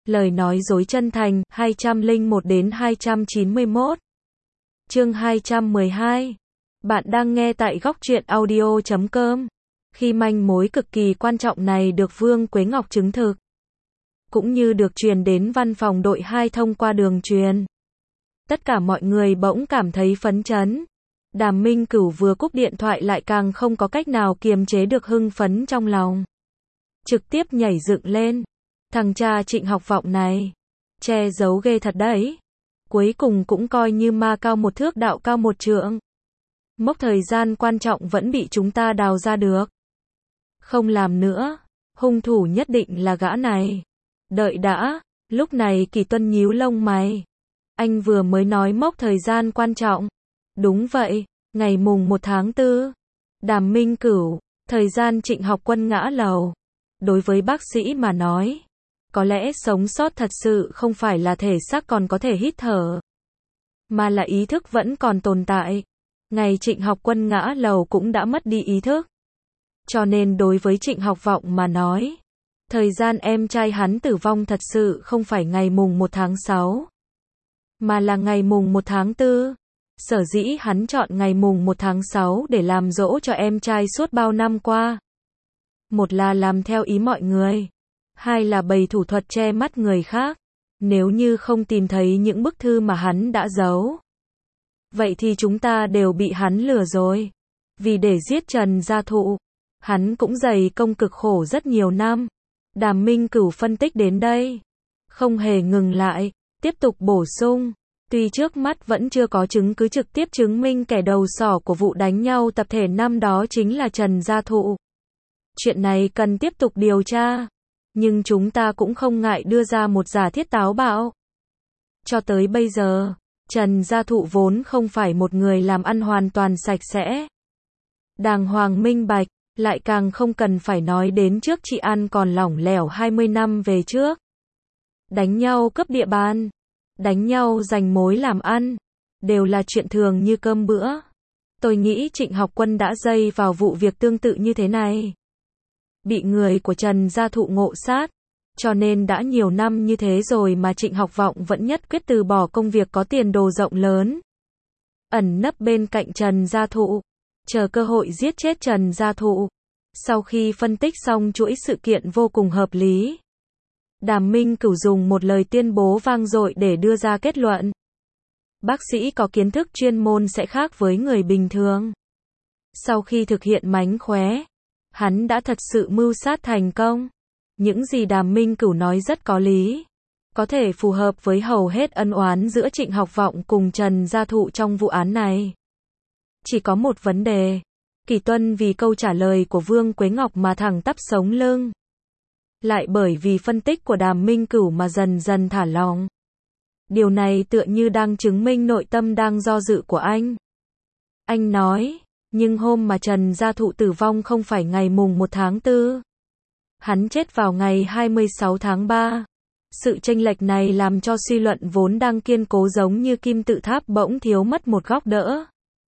Lời nói dối chân thành, 201 đến 291. Chương 212. Bạn đang nghe tại góc truyện audio.com. Khi manh mối cực kỳ quan trọng này được Vương Quế Ngọc chứng thực, cũng như được truyền đến văn phòng đội 2 thông qua đường truyền, tất cả mọi người bỗng cảm thấy phấn chấn. Đàm Minh Cửu vừa cúp điện thoại lại càng không có cách nào kiềm chế được hưng phấn trong lòng. Trực tiếp nhảy dựng lên. Thằng cha Trịnh Học Vọng này, che giấu ghê thật đấy. Cuối cùng cũng coi như ma cao một thước đạo cao một trượng. Mốc thời gian quan trọng vẫn bị chúng ta đào ra được. Không làm nữa, hung thủ nhất định là gã này. Đợi đã, lúc này Kỳ Tuân nhíu lông mày. Anh vừa mới nói mốc thời gian quan trọng. Đúng vậy, ngày mùng 1 tháng 4. Đàm Minh Cửu, thời gian Trịnh Học Quân ngã lầu. Đối với bác sĩ mà nói, có lẽ sống sót thật sự không phải là thể xác còn có thể hít thở, mà là ý thức vẫn còn tồn tại. Ngày Trịnh Học Quân ngã lầu cũng đã mất đi ý thức. Cho nên đối với Trịnh Học Vọng mà nói, thời gian em trai hắn tử vong thật sự không phải ngày mùng 1 tháng 6, mà là ngày mùng 1 tháng 4. Sở dĩ hắn chọn ngày mùng 1 tháng 6 để làm dỗ cho em trai suốt bao năm qua. Một là làm theo ý mọi người, hai là bày thủ thuật che mắt người khác. Nếu như không tìm thấy những bức thư mà hắn đã giấu, vậy thì chúng ta đều bị hắn lừa rồi. Vì để giết Trần Gia Thụ, hắn cũng dày công cực khổ rất nhiều năm. Đàm Minh Cửu phân tích đến đây, không hề ngừng lại, tiếp tục bổ sung. Tuy trước mắt vẫn chưa có chứng cứ trực tiếp chứng minh kẻ đầu sỏ của vụ đánh nhau tập thể năm đó chính là Trần Gia Thụ. Chuyện này cần tiếp tục điều tra. Nhưng chúng ta cũng không ngại đưa ra một giả thiết táo bạo. Cho tới bây giờ, Trần Gia Thụ vốn không phải một người làm ăn hoàn toàn sạch sẽ, đàng hoàng minh bạch, lại càng không cần phải nói đến trước chị ăn còn lỏng lẻo 20 năm về trước. Đánh nhau cướp địa bàn, đánh nhau giành mối làm ăn, đều là chuyện thường như cơm bữa. Tôi nghĩ Trịnh Học Quân đã dây vào vụ việc tương tự như thế này. Bị người của Trần Gia Thụ ngộ sát, cho nên đã nhiều năm như thế rồi mà Trịnh Học Vọng vẫn nhất quyết từ bỏ công việc có tiền đồ rộng lớn, ẩn nấp bên cạnh Trần Gia Thụ, chờ cơ hội giết chết Trần Gia Thụ. Sau khi phân tích xong chuỗi sự kiện vô cùng hợp lý, Đàm Minh Cửu dùng một lời tuyên bố vang dội để đưa ra kết luận. Bác sĩ có kiến thức chuyên môn sẽ khác với người bình thường. Sau khi thực hiện mánh khóe, hắn đã thật sự mưu sát thành công. Những gì Đàm Minh Cửu nói rất có lý, có thể phù hợp với hầu hết ân oán giữa Trịnh Học Vọng cùng Trần Gia Thụ trong vụ án này. Chỉ có một vấn đề, Kỳ Tuân vì câu trả lời của Vương Quế Ngọc mà thẳng tắp sống lưng, lại bởi vì phân tích của Đàm Minh Cửu mà dần dần thả lỏng. Điều này tựa như đang chứng minh nội tâm đang do dự của anh. Anh nói, nhưng hôm mà Trần Gia Thụ tử vong không phải ngày mùng 1 tháng 4. Hắn chết vào ngày 26 tháng 3. Sự chênh lệch này làm cho suy luận vốn đang kiên cố giống như kim tự tháp bỗng thiếu mất một góc đỡ.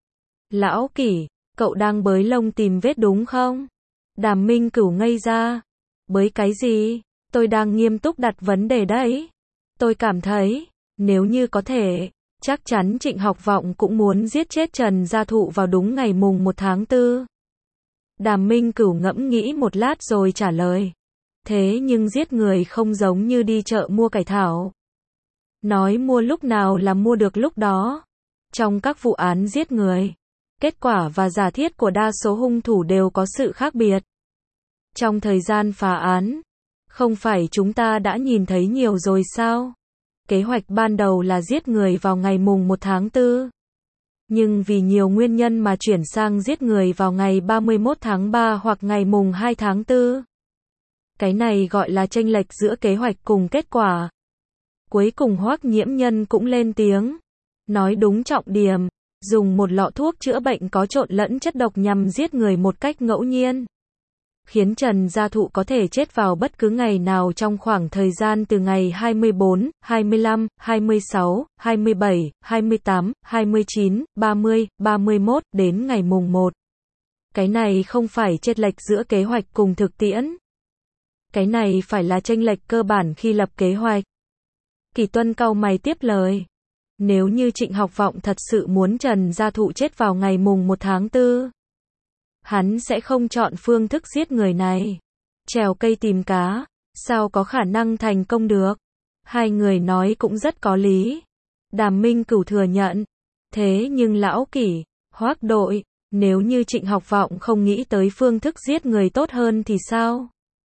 Lão Kỷ, cậu đang bới lông tìm vết đúng không? Đàm Minh Cửu ngây ra. Bới cái gì? Tôi đang nghiêm túc đặt vấn đề đấy. Tôi cảm thấy, nếu như có thể, chắc chắn Trịnh Học Vọng cũng muốn giết chết Trần Gia Thụ vào đúng ngày mùng 1 tháng 4. Đàm Minh Cửu ngẫm nghĩ một lát rồi trả lời. Thế nhưng giết người không giống như đi chợ mua cải thảo. Nói mua lúc nào là mua được lúc đó. Trong các vụ án giết người, kết quả và giả thiết của đa số hung thủ đều có sự khác biệt. Trong thời gian phá án, không phải chúng ta đã nhìn thấy nhiều rồi sao? Kế hoạch ban đầu là giết người vào ngày mùng 1 tháng 4. Nhưng vì nhiều nguyên nhân mà chuyển sang giết người vào ngày 31 tháng 3 hoặc ngày mùng 2 tháng 4. Cái này gọi là chênh lệch giữa kế hoạch cùng kết quả. Cuối cùng Hoắc Nhiễm Nhân cũng lên tiếng. Nói đúng trọng điểm, dùng một lọ thuốc chữa bệnh có trộn lẫn chất độc nhằm giết người một cách ngẫu nhiên, khiến Trần Gia Thụ có thể chết vào bất cứ ngày nào trong khoảng thời gian từ ngày 24, 25, 26, 27, 28, 29, 30, 31 đến ngày mùng 1. Cái này không phải chênh lệch giữa kế hoạch cùng thực tiễn. Cái này phải là chênh lệch cơ bản khi lập kế hoạch. Kỷ Tuân cau mày tiếp lời. Nếu như Trịnh Học Vọng thật sự muốn Trần Gia Thụ chết vào ngày mùng 1 tháng 4, hắn sẽ không chọn phương thức giết người này. Trèo cây tìm cá, sao có khả năng thành công được? Hai người nói cũng rất có lý. Đàm Minh Cửu thừa nhận. Thế nhưng lão Kỷ, Hoắc đội, nếu như Trịnh Học Vọng không nghĩ tới phương thức giết người tốt hơn thì sao?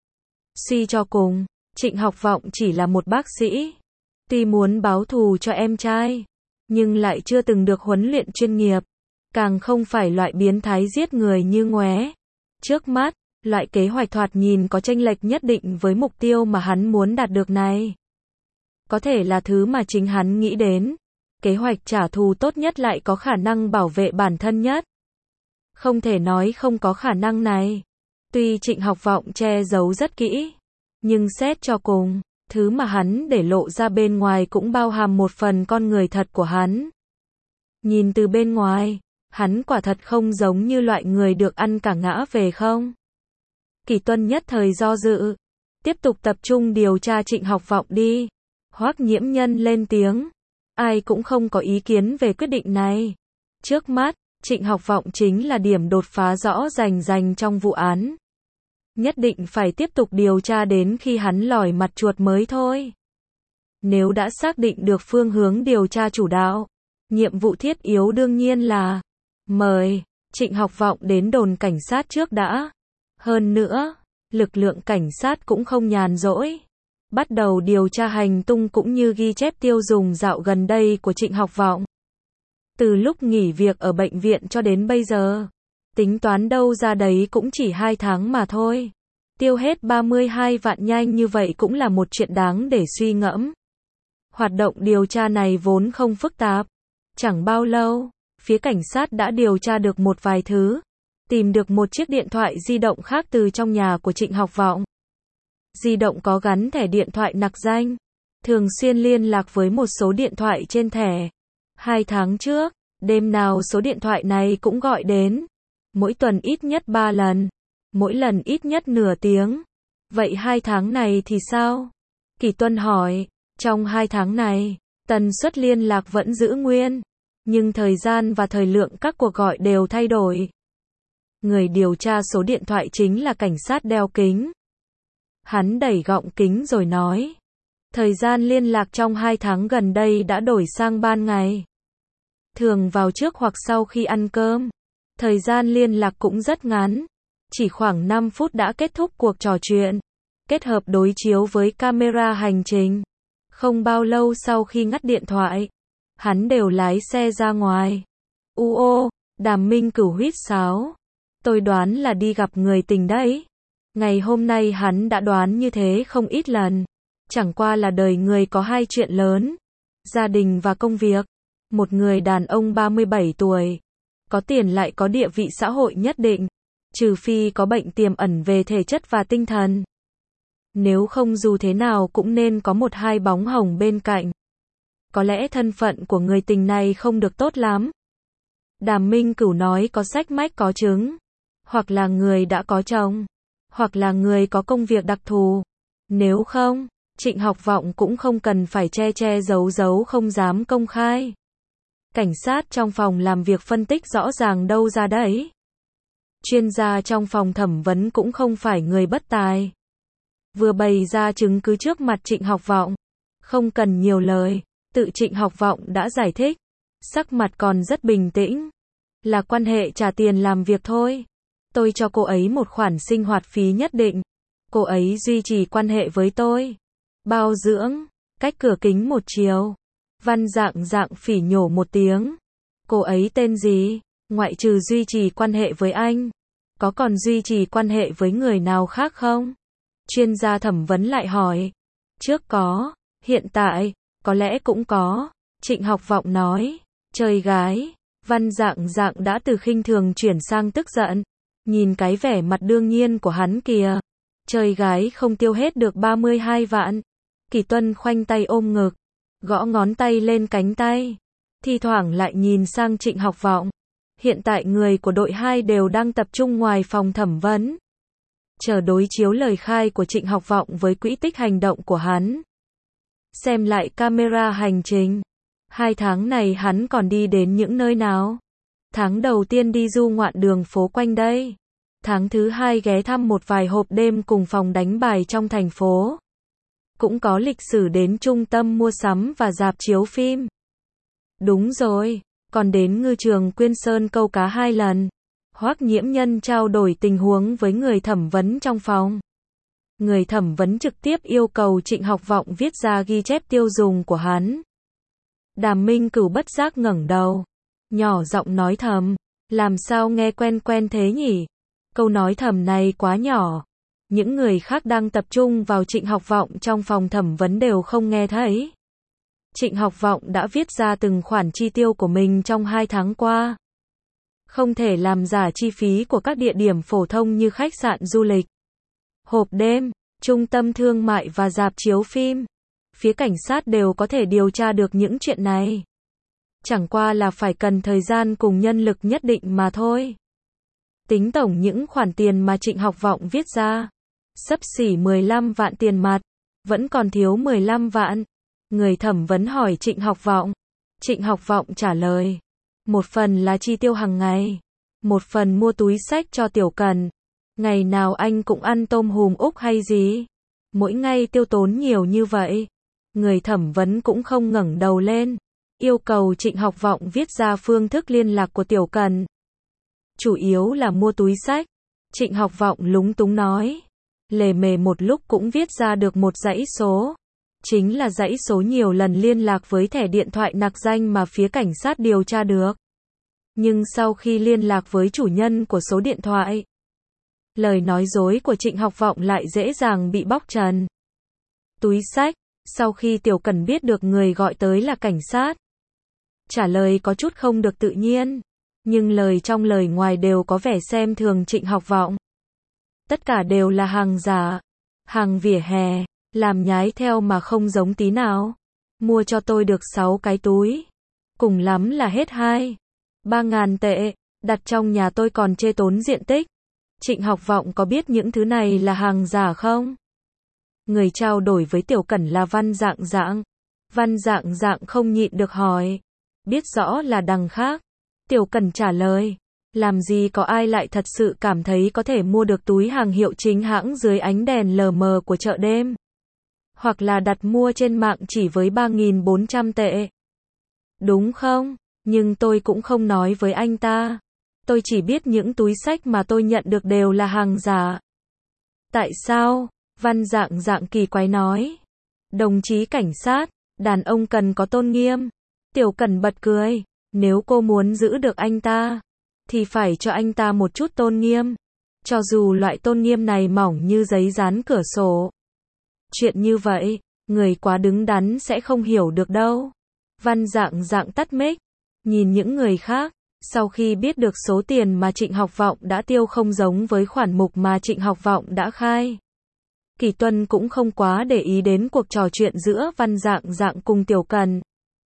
Suy cho cùng, Trịnh Học Vọng chỉ là một bác sĩ. Tuy muốn báo thù cho em trai, nhưng lại chưa từng được huấn luyện chuyên nghiệp. Càng không phải loại biến thái giết người như Ngoé. Trước mắt, loại kế hoạch thoạt nhìn có chênh lệch nhất định với mục tiêu mà hắn muốn đạt được này. Có thể là thứ mà chính hắn nghĩ đến. Kế hoạch trả thù tốt nhất lại có khả năng bảo vệ bản thân nhất. Không thể nói không có khả năng này. Tuy Trịnh Học Vọng che giấu rất kỹ, nhưng xét cho cùng, thứ mà hắn để lộ ra bên ngoài cũng bao hàm một phần con người thật của hắn. Nhìn từ bên ngoài, hắn quả thật không giống như loại người được ăn cả ngã về không? Kỷ Tuân nhất thời do dự. Tiếp tục tập trung điều tra Trịnh Học Vọng đi. Hoắc Nhiễm Nhân lên tiếng. Ai cũng không có ý kiến về quyết định này. Trước mắt, Trịnh Học Vọng chính là điểm đột phá rõ rành trong vụ án. Nhất định phải tiếp tục điều tra đến khi hắn lòi mặt chuột mới thôi. Nếu đã xác định được phương hướng điều tra chủ đạo, nhiệm vụ thiết yếu đương nhiên là mời Trịnh Học Vọng đến đồn cảnh sát trước đã. Hơn nữa, lực lượng cảnh sát cũng không nhàn rỗi. Bắt đầu điều tra hành tung cũng như ghi chép tiêu dùng dạo gần đây của Trịnh Học Vọng. Từ lúc nghỉ việc ở bệnh viện cho đến bây giờ, tính toán đâu ra đấy cũng chỉ 2 tháng mà thôi. Tiêu hết 32 vạn nhanh như vậy cũng là một chuyện đáng để suy ngẫm. Hoạt động điều tra này vốn không phức tạp. Chẳng bao lâu, phía cảnh sát đã điều tra được một vài thứ. Tìm được một chiếc điện thoại di động khác từ trong nhà của Trịnh Học Vọng. Di động có gắn thẻ điện thoại nặc danh. Thường xuyên liên lạc với một số điện thoại trên thẻ. 2 tháng trước, đêm nào số điện thoại này cũng gọi đến. Mỗi tuần ít nhất 3 lần. Mỗi lần ít nhất nửa tiếng. Vậy 2 tháng này thì sao? Kỷ Tuân hỏi. Trong 2 tháng này, tần suất liên lạc vẫn giữ nguyên. Nhưng thời gian và thời lượng các cuộc gọi đều thay đổi. Người điều tra số điện thoại chính là cảnh sát đeo kính. Hắn đẩy gọng kính rồi nói. Thời gian liên lạc trong 2 tháng gần đây đã đổi sang ban ngày. Thường vào trước hoặc sau khi ăn cơm. Thời gian liên lạc cũng rất ngắn. Chỉ khoảng 5 phút đã kết thúc cuộc trò chuyện. Kết hợp đối chiếu với camera hành trình. Không bao lâu sau khi ngắt điện thoại, hắn đều lái xe ra ngoài. Đàm Minh Cửu huýt sáo. Tôi đoán là đi gặp người tình đấy. Ngày hôm nay hắn đã đoán như thế không ít lần. Chẳng qua là đời người có 2 chuyện lớn. Gia đình và công việc. Một người đàn ông 37 tuổi. Có tiền lại có địa vị xã hội nhất định. Trừ phi có bệnh tiềm ẩn về thể chất và tinh thần. Nếu không dù thế nào cũng nên có 1-2 bóng hồng bên cạnh. Có lẽ thân phận của người tình này không được tốt lắm. Đàm Minh Cửu nói có sách mách có chứng. Hoặc là người đã có chồng. Hoặc là người có công việc đặc thù. Nếu không, Trịnh Học Vọng cũng không cần phải che giấu không dám công khai. Cảnh sát trong phòng làm việc phân tích rõ ràng đâu ra đấy. Chuyên gia trong phòng thẩm vấn cũng không phải người bất tài. Vừa bày ra chứng cứ trước mặt Trịnh Học Vọng. Không cần nhiều lời, tự Trịnh Học Vọng đã giải thích. Sắc mặt còn rất bình tĩnh. Là quan hệ trả tiền làm việc thôi. Tôi cho cô ấy một khoản sinh hoạt phí nhất định. Cô ấy duy trì quan hệ với tôi. Bao dưỡng, cách cửa kính một chiều. Văn Dạng phỉ nhổ một tiếng. Cô ấy tên gì? Ngoại trừ duy trì quan hệ với anh, có còn duy trì quan hệ với người nào khác không? Chuyên gia thẩm vấn lại hỏi. Trước có, hiện tại, có lẽ cũng có. Trịnh Học Vọng nói. Chơi gái. Văn Dạng đã từ khinh thường chuyển sang tức giận. Nhìn cái vẻ mặt đương nhiên của hắn kìa. Chơi gái không tiêu hết được 32 vạn. Kỷ Tuân khoanh tay ôm ngực. Gõ ngón tay lên cánh tay. Thi thoảng lại nhìn sang Trịnh Học Vọng. Hiện tại người của đội 2 đều đang tập trung ngoài phòng thẩm vấn. Chờ đối chiếu lời khai của Trịnh Học Vọng với quỹ tích hành động của hắn. xem lại camera hành trình. 2 tháng này hắn còn đi đến những nơi nào? Tháng đầu tiên đi du ngoạn đường phố quanh đây. Tháng thứ 2 ghé thăm một vài hộp đêm cùng phòng đánh bài trong thành phố. Cũng có lịch sử đến trung tâm mua sắm và rạp chiếu phim. Đúng rồi, còn đến ngư trường Quyên Sơn câu cá 2 lần. Hoắc Nhiễm Nhân trao đổi tình huống với người thẩm vấn trong phòng. Người thẩm vấn trực tiếp yêu cầu Trịnh Học Vọng viết ra ghi chép tiêu dùng của hắn. Đàm Minh Cửu bất giác ngẩng đầu, nhỏ giọng nói thầm, làm sao nghe quen quen thế nhỉ? Câu nói thầm này quá nhỏ. Những người khác đang tập trung vào Trịnh Học Vọng trong phòng thẩm vấn đều không nghe thấy. Trịnh Học Vọng đã viết ra từng khoản chi tiêu của mình trong 2 tháng qua. Không thể làm giả chi phí của các địa điểm phổ thông như khách sạn du lịch, hộp đêm, trung tâm thương mại và rạp chiếu phim. Phía cảnh sát đều có thể điều tra được những chuyện này. Chẳng qua là phải cần thời gian cùng nhân lực nhất định mà thôi. Tính tổng những khoản tiền mà Trịnh Học Vọng viết ra, xấp xỉ 15 vạn tiền mặt, vẫn còn thiếu 15 vạn. Người thẩm vấn hỏi Trịnh Học Vọng. Trịnh Học Vọng trả lời, một phần là chi tiêu hàng ngày, một phần mua túi xách cho Tiểu Cần. Ngày nào anh cũng ăn tôm hùm Úc hay gì? Mỗi ngày tiêu tốn nhiều như vậy. Người thẩm vấn cũng không ngẩng đầu lên, yêu cầu Trịnh Học Vọng viết ra phương thức liên lạc của Tiểu Cần. Chủ yếu là mua túi xách. Trịnh Học Vọng lúng túng nói. Lề mề một lúc cũng viết ra được một dãy số. Chính là dãy số nhiều lần liên lạc với thẻ điện thoại nặc danh mà phía cảnh sát điều tra được. Nhưng sau khi liên lạc với chủ nhân của số điện thoại, lời nói dối của Trịnh Học Vọng lại dễ dàng bị bóc trần. Túi xách, sau khi Tiểu Cần biết được người gọi tới là cảnh sát, trả lời có chút không được tự nhiên, nhưng lời trong lời ngoài đều có vẻ xem thường Trịnh Học Vọng. Tất cả đều là hàng giả, hàng vỉa hè, làm nhái theo mà không giống tí nào. Mua cho tôi được 6 cái túi, cùng lắm là hết 2-3 ngàn tệ, đặt trong nhà tôi còn chê tốn diện tích. Trịnh Học Vọng có biết những thứ này là hàng giả không? Người trao đổi với Tiểu Cẩn là Văn Dạng Dạng. Văn Dạng Dạng không nhịn được hỏi. Biết rõ là đằng khác. Tiểu Cẩn trả lời. Làm gì có ai lại thật sự cảm thấy có thể mua được túi hàng hiệu chính hãng dưới ánh đèn lờ mờ của chợ đêm. Hoặc là đặt mua trên mạng chỉ với 3.400 tệ. Đúng không? Nhưng tôi cũng không nói với anh ta. Tôi chỉ biết những túi xách mà tôi nhận được đều là hàng giả. Tại sao? Văn Dạng Dạng kỳ quái nói. Đồng chí cảnh sát, đàn ông cần có tôn nghiêm. Tiểu Cẩn bật cười. Nếu cô muốn giữ được anh ta, thì phải cho anh ta một chút tôn nghiêm. Cho dù loại tôn nghiêm này mỏng như giấy dán cửa sổ. Chuyện như vậy, người quá đứng đắn sẽ không hiểu được đâu. Văn Dạng Dạng tắt mic, nhìn những người khác. Sau khi biết được số tiền mà Trịnh Học Vọng đã tiêu không giống với khoản mục mà Trịnh Học Vọng đã khai, Kỳ Tuân cũng không quá để ý đến cuộc trò chuyện giữa Văn Dạng Dạng cùng Tiểu Cần.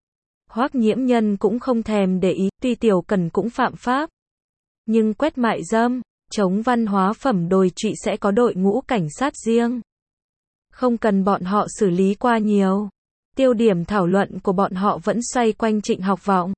Hoắc Nhiễm Nhân cũng không thèm để ý, tuy Tiểu Cần cũng phạm pháp, nhưng quét mại dâm, chống văn hóa phẩm đồi trụy sẽ có đội ngũ cảnh sát riêng. Không cần bọn họ xử lý qua nhiều. Tiêu điểm thảo luận của bọn họ vẫn xoay quanh Trịnh Học Vọng.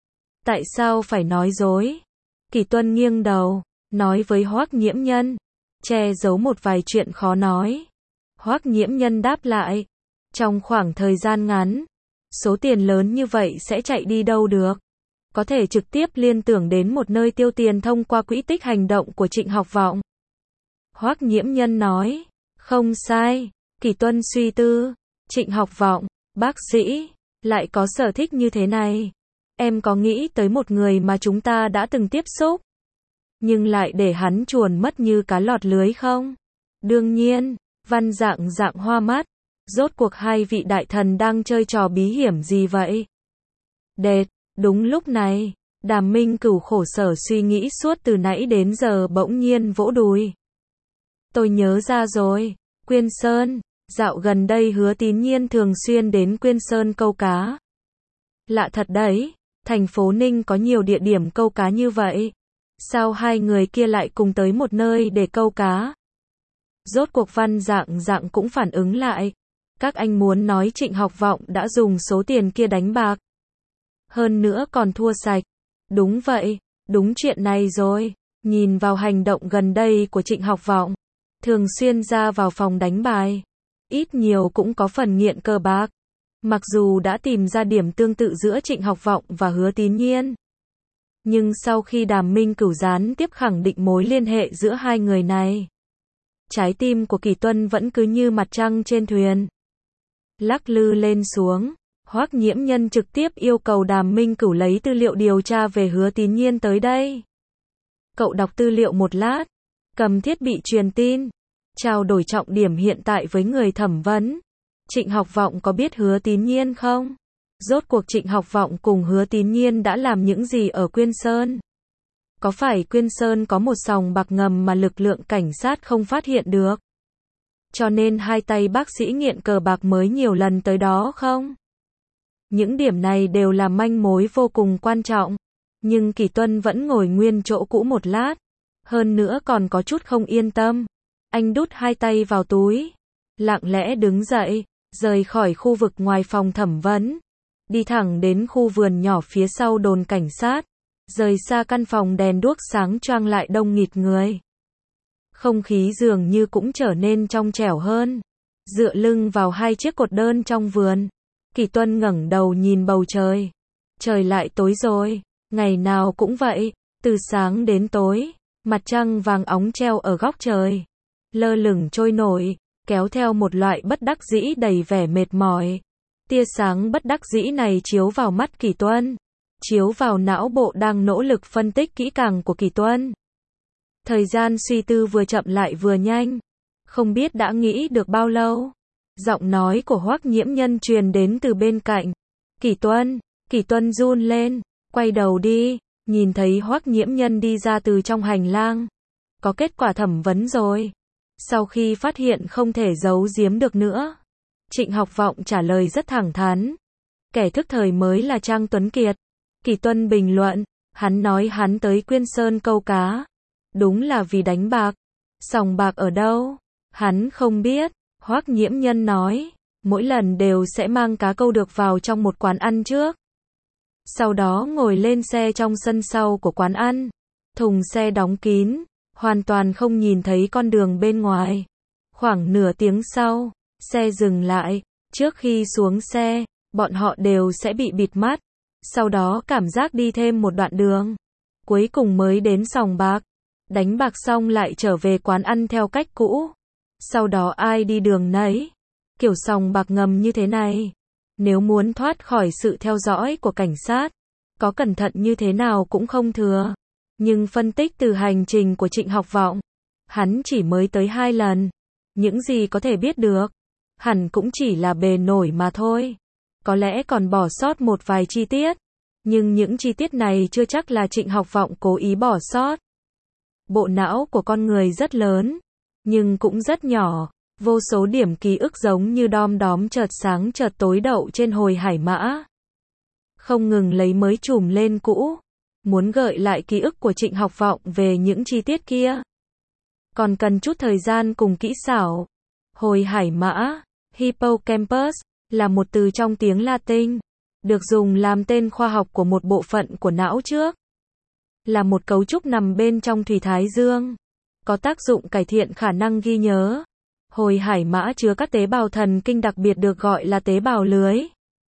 Tại sao phải nói dối? Kỳ Tuân nghiêng đầu, nói với Hoắc Nhiễm Nhân, che giấu một vài chuyện khó nói. Hoắc Nhiễm Nhân đáp lại, trong khoảng thời gian ngắn, số tiền lớn như vậy sẽ chạy đi đâu được? Có thể trực tiếp liên tưởng đến một nơi tiêu tiền thông qua quỹ tích hành động của Trịnh Học Vọng. Hoắc Nhiễm Nhân nói, không sai. Kỳ Tuân suy tư, Trịnh Học Vọng, bác sĩ, lại có sở thích như thế này. Em có nghĩ tới một người mà chúng ta đã từng tiếp xúc, nhưng lại để hắn chuồn mất như cá lọt lưới không? Đương nhiên. Văn Dạng Dạng hoa mắt. Rốt cuộc hai vị đại thần đang chơi trò bí hiểm gì vậy? Đệt, đúng lúc này, Đàm Minh Cửu khổ sở suy nghĩ suốt từ nãy đến giờ bỗng nhiên vỗ đùi. Tôi nhớ ra rồi, Quyên Sơn, dạo gần đây Hứa Tín Nhiên thường xuyên đến Quyên Sơn câu cá. Lạ thật đấy, thành phố Ninh có nhiều địa điểm câu cá như vậy. Sao hai người kia lại cùng tới một nơi để câu cá? Rốt cuộc Văn Dạng Dạng cũng phản ứng lại. Các anh muốn nói Trịnh Học Vọng đã dùng số tiền kia đánh bạc. Hơn nữa còn thua sạch. Đúng vậy, đúng chuyện này rồi. Nhìn vào hành động gần đây của Trịnh Học Vọng, thường xuyên ra vào phòng đánh bài, ít nhiều cũng có phần nghiện cờ bạc. Mặc dù đã tìm ra điểm tương tự giữa Trịnh Học Vọng và Hứa Tín Nhiên, nhưng sau khi Đàm Minh Cửu gián tiếp khẳng định mối liên hệ giữa hai người này, trái tim của Kỷ Tuân vẫn cứ như mặt trăng trên thuyền, lắc lư lên xuống. Hoắc Nhiễm Nhân trực tiếp yêu cầu Đàm Minh Cửu lấy tư liệu điều tra về Hứa Tín Nhiên tới đây. Cậu đọc tư liệu một lát, cầm thiết bị truyền tin, trao đổi trọng điểm hiện tại với người thẩm vấn. Trịnh Học Vọng có biết Hứa Tín Nhiên không? Rốt cuộc Trịnh Học Vọng cùng Hứa Tín Nhiên đã làm những gì ở Quyên Sơn? Có phải Quyên Sơn có một sòng bạc ngầm mà lực lượng cảnh sát không phát hiện được, cho nên hai tay bác sĩ nghiện cờ bạc mới nhiều lần tới đó không? Những điểm này đều là manh mối vô cùng quan trọng. Nhưng Kỷ Tuân vẫn ngồi nguyên chỗ cũ một lát. Hơn nữa còn có chút không yên tâm. Anh đút hai tay vào túi, lặng lẽ đứng dậy, rời khỏi khu vực ngoài phòng thẩm vấn, đi thẳng đến khu vườn nhỏ phía sau đồn cảnh sát. Rời xa căn phòng đèn đuốc sáng choang lại đông nghịt người. Không khí dường như cũng trở nên trong trẻo hơn. Dựa lưng vào hai chiếc cột đơn trong vườn, Kỷ Tuân ngẩng đầu nhìn bầu trời. Trời lại tối rồi. Ngày nào cũng vậy, từ sáng đến tối, mặt trăng vàng óng treo ở góc trời, lơ lửng trôi nổi, kéo theo một loại bất đắc dĩ đầy vẻ mệt mỏi. Tia sáng bất đắc dĩ này chiếu vào mắt Kỷ Tuân, chiếu vào não bộ đang nỗ lực phân tích kỹ càng của Kỷ Tuân. Thời gian suy tư vừa chậm lại vừa nhanh, không biết đã nghĩ được bao lâu. Giọng nói của Hoắc Nhiễm Nhân truyền đến từ bên cạnh. Kỷ Tuân run lên, quay đầu đi, nhìn thấy Hoắc Nhiễm Nhân đi ra từ trong hành lang. Có kết quả thẩm vấn rồi. Sau khi phát hiện không thể giấu giếm được nữa, Trịnh Học Vọng trả lời rất thẳng thắn. Kẻ thức thời mới là Trang Tuấn Kiệt. Kỷ Tuân bình luận, hắn nói hắn tới Quyên Sơn câu cá, đúng là vì đánh bạc. Sòng bạc ở đâu? Hắn không biết. Hoắc Nhiễm Nhân nói, mỗi lần đều sẽ mang cá câu được vào trong một quán ăn trước. Sau đó ngồi lên xe trong sân sau của quán ăn. Thùng xe đóng kín, hoàn toàn không nhìn thấy con đường bên ngoài. Khoảng nửa tiếng sau, xe dừng lại. Trước khi xuống xe, bọn họ đều sẽ bị bịt mắt. Sau đó cảm giác đi thêm một đoạn đường, cuối cùng mới đến sòng bạc. Đánh bạc xong lại trở về quán ăn theo cách cũ. Sau đó ai đi đường nấy. Kiểu sòng bạc ngầm như thế này, nếu muốn thoát khỏi sự theo dõi của cảnh sát, có cẩn thận như thế nào cũng không thừa. Nhưng phân tích từ hành trình của Trịnh Học Vọng, hắn chỉ mới tới 2 lần. Những gì có thể biết được, hẳn cũng chỉ là bề nổi mà thôi. Có lẽ còn bỏ sót một vài chi tiết, nhưng những chi tiết này chưa chắc là Trịnh Học Vọng cố ý bỏ sót. Bộ não của con người rất lớn, nhưng cũng rất nhỏ. Vô số điểm ký ức giống như đom đóm chợt sáng chợt tối đậu trên hồi hải mã, không ngừng lấy mới chùm lên cũ, muốn gợi lại ký ức của Trịnh Học Vọng về những chi tiết kia. Còn cần chút thời gian cùng kỹ xảo. Hồi hải mã, hippocampus, là một từ trong tiếng Latin, được dùng làm tên khoa học của một bộ phận của não trước. Là một cấu trúc nằm bên trong thùy thái dương, có tác dụng cải thiện khả năng ghi nhớ. Hồi hải mã chứa các tế bào thần kinh đặc biệt được gọi là tế bào lưới.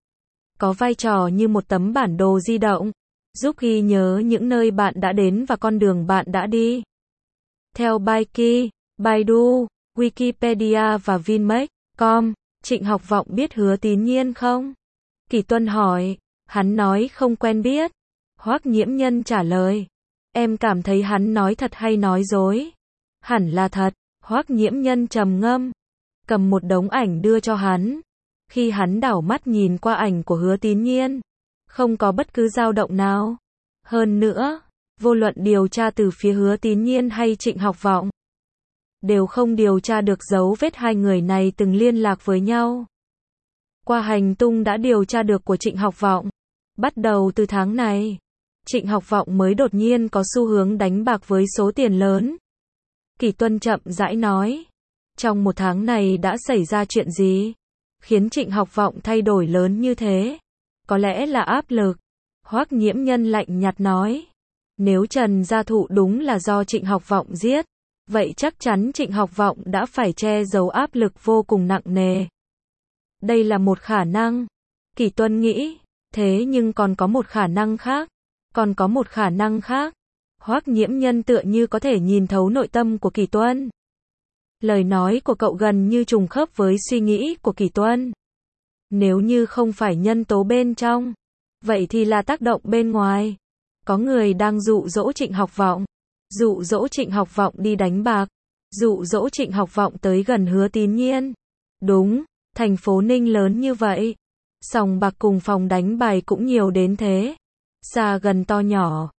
Có vai trò như một tấm bản đồ di động, giúp ghi nhớ những nơi bạn đã đến và con đường bạn đã đi. Theo Baiki, Baidu, Wikipedia và Vinmec.com, Trịnh Học Vọng biết Hứa Tín Nhiên không? Kỷ Tuân hỏi. Hắn nói không quen biết. Hoắc Nhiễm Nhân trả lời. Em cảm thấy hắn nói thật hay nói dối? Hẳn là thật. Hoắc Nhiễm Nhân trầm ngâm, cầm một đống ảnh đưa cho hắn. Khi hắn đảo mắt nhìn qua ảnh của Hứa Tín Nhiên, không có bất cứ dao động nào. Hơn nữa, vô luận điều tra từ phía Hứa Tín Nhiên hay Trịnh Học Vọng, đều không điều tra được dấu vết hai người này từng liên lạc với nhau. Qua hành tung đã điều tra được của Trịnh Học Vọng, bắt đầu từ tháng này, Trịnh Học Vọng mới đột nhiên có xu hướng đánh bạc với số tiền lớn. Kỷ Tuân chậm rãi nói. Trong một tháng này đã xảy ra chuyện gì? khiến Trịnh Học Vọng thay đổi lớn như thế? Có lẽ là áp lực. Hoắc Nghiễm Nhân lạnh nhạt nói. Nếu Trần Gia Thụ đúng là do Trịnh Học Vọng giết, vậy chắc chắn Trịnh Học Vọng đã phải che giấu áp lực vô cùng nặng nề. Đây là một khả năng. Kỷ Tuân nghĩ. Thế nhưng còn có một khả năng khác. Còn có một khả năng khác. Hoắc Nghiễm Nhân tựa như có thể nhìn thấu nội tâm của Kỷ Tuân. Lời nói của cậu gần như trùng khớp với suy nghĩ của Kỷ Tuân. Nếu như không phải nhân tố bên trong, vậy thì là tác động bên ngoài. Có người đang dụ dỗ Trịnh Học Vọng. Dụ dỗ Trịnh Học Vọng đi đánh bạc. Dụ dỗ Trịnh Học Vọng tới gần Hứa Tín Nhiên. Đúng, thành phố Ninh lớn như vậy. Sòng bạc cùng phòng đánh bài cũng nhiều đến thế. Xa gần to nhỏ,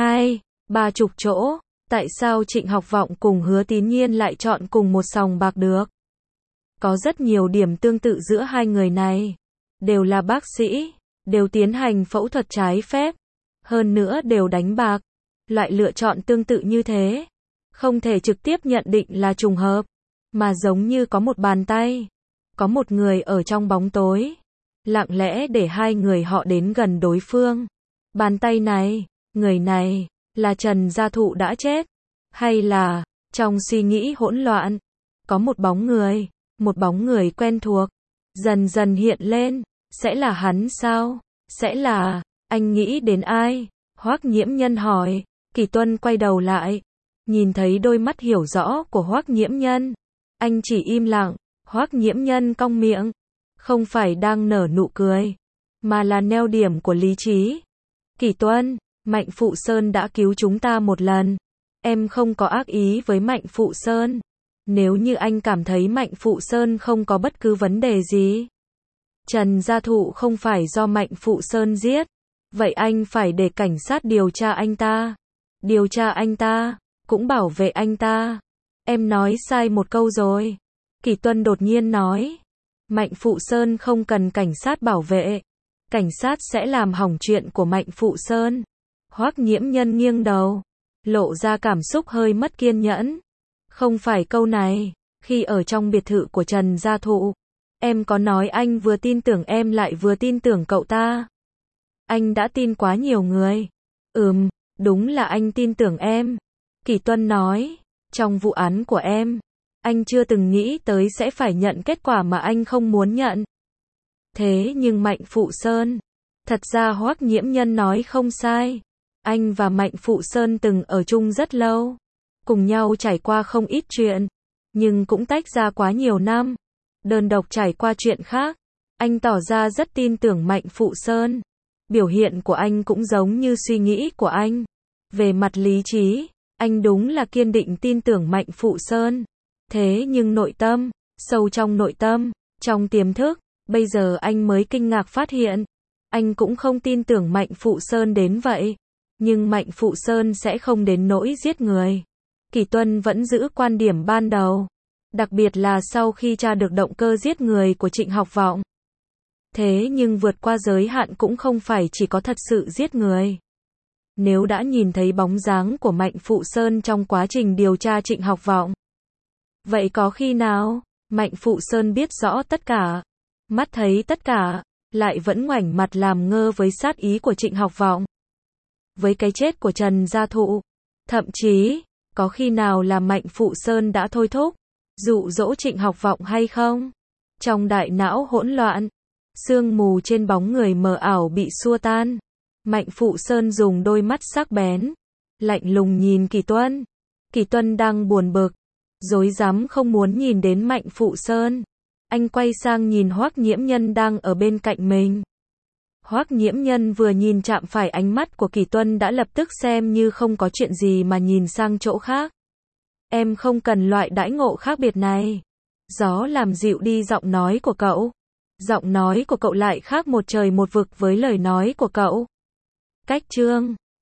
20-30 chỗ. Tại sao Trịnh Học Vọng cùng Hứa Tín Nhiên lại chọn cùng một sòng bạc được? Có rất nhiều điểm tương tự giữa hai người này. Đều là bác sĩ, đều tiến hành phẫu thuật trái phép. Hơn nữa đều đánh bạc. Loại lựa chọn tương tự như thế, không thể trực tiếp nhận định là trùng hợp, mà giống như có một bàn tay. Có một người ở trong bóng tối, lặng lẽ để hai người họ đến gần đối phương. Bàn tay này, người này, là Trần Gia Thụ đã chết? Hay là, trong suy nghĩ hỗn loạn, có một bóng người quen thuộc, dần dần hiện lên, sẽ là hắn sao? Sẽ là, anh nghĩ đến ai? Hoắc Nghiễm Nhân hỏi. Kỷ Tuân quay đầu lại, nhìn thấy đôi mắt hiểu rõ của Hoắc Nghiễm Nhân. Anh chỉ im lặng. Hoắc Nghiễm Nhân cong miệng, không phải đang nở nụ cười, mà là neo điểm của lý trí. Kỷ Tuân, Mạnh Phụ Sơn đã cứu chúng ta một lần. Em không có ác ý với Mạnh Phụ Sơn. Nếu như anh cảm thấy Mạnh Phụ Sơn không có bất cứ vấn đề gì, Trần Gia Thụ không phải do Mạnh Phụ Sơn giết, vậy anh phải để cảnh sát điều tra anh ta. Điều tra anh ta, cũng bảo vệ anh ta. Em nói sai một câu rồi. Kỷ Tuân đột nhiên nói. Mạnh Phụ Sơn không cần cảnh sát bảo vệ. Cảnh sát sẽ làm hỏng chuyện của Mạnh Phụ Sơn. Hoắc Nghiễm Nhân nghiêng đầu, lộ ra cảm xúc hơi mất kiên nhẫn. Không phải câu này. Khi ở trong biệt thự của Trần Gia Thụ, em có nói anh vừa tin tưởng em lại vừa tin tưởng cậu ta. Anh đã tin quá nhiều người. Đúng là anh tin tưởng em. Kỷ Tuân nói. Trong vụ án của em, anh chưa từng nghĩ tới sẽ phải nhận kết quả mà anh không muốn nhận. Thế nhưng Mạnh Phụ Sơn, thật ra Hoắc Nghiễm Nhân nói không sai. Anh và Mạnh Phụ Sơn từng ở chung rất lâu, cùng nhau trải qua không ít chuyện, nhưng cũng tách ra quá nhiều năm, đơn độc trải qua chuyện khác. Anh tỏ ra rất tin tưởng Mạnh Phụ Sơn. Biểu hiện của anh cũng giống như suy nghĩ của anh. Về mặt lý trí, anh đúng là kiên định tin tưởng Mạnh Phụ Sơn. Thế nhưng nội tâm, sâu trong nội tâm, trong tiềm thức, bây giờ anh mới kinh ngạc phát hiện, anh cũng không tin tưởng Mạnh Phụ Sơn đến vậy. Nhưng Mạnh Phụ Sơn sẽ không đến nỗi giết người. Kỷ Tuân vẫn giữ quan điểm ban đầu, đặc biệt là sau khi tra được động cơ giết người của Trịnh Học Vọng. Thế nhưng vượt qua giới hạn cũng không phải chỉ có thật sự giết người. Nếu đã nhìn thấy bóng dáng của Mạnh Phụ Sơn trong quá trình điều tra Trịnh Học Vọng, vậy có khi nào Mạnh Phụ Sơn biết rõ tất cả, mắt thấy tất cả, lại vẫn ngoảnh mặt làm ngơ với sát ý của Trịnh Học Vọng, với cái chết của Trần Gia Thụ? Thậm chí, có khi nào là Mạnh Phụ Sơn đã thôi thúc, dụ dỗ Trịnh Học Vọng hay không? Trong đại não hỗn loạn, sương mù trên bóng người mờ ảo bị xua tan. Mạnh Phụ Sơn dùng đôi mắt sắc bén, lạnh lùng nhìn Kỷ Tuân. Kỷ Tuân đang buồn bực, rối rắm không muốn nhìn đến Mạnh Phụ Sơn. Anh quay sang nhìn Hoắc Nghiễm Nhân đang ở bên cạnh mình. Hoắc Nghiễm Nhân vừa nhìn chạm phải ánh mắt của Kỷ Tuân đã lập tức xem như không có chuyện gì mà nhìn sang chỗ khác. Em không cần loại đãi ngộ khác biệt này. Gió làm dịu đi giọng nói của cậu. Giọng nói của cậu lại khác một trời một vực với lời nói của cậu. Cách chương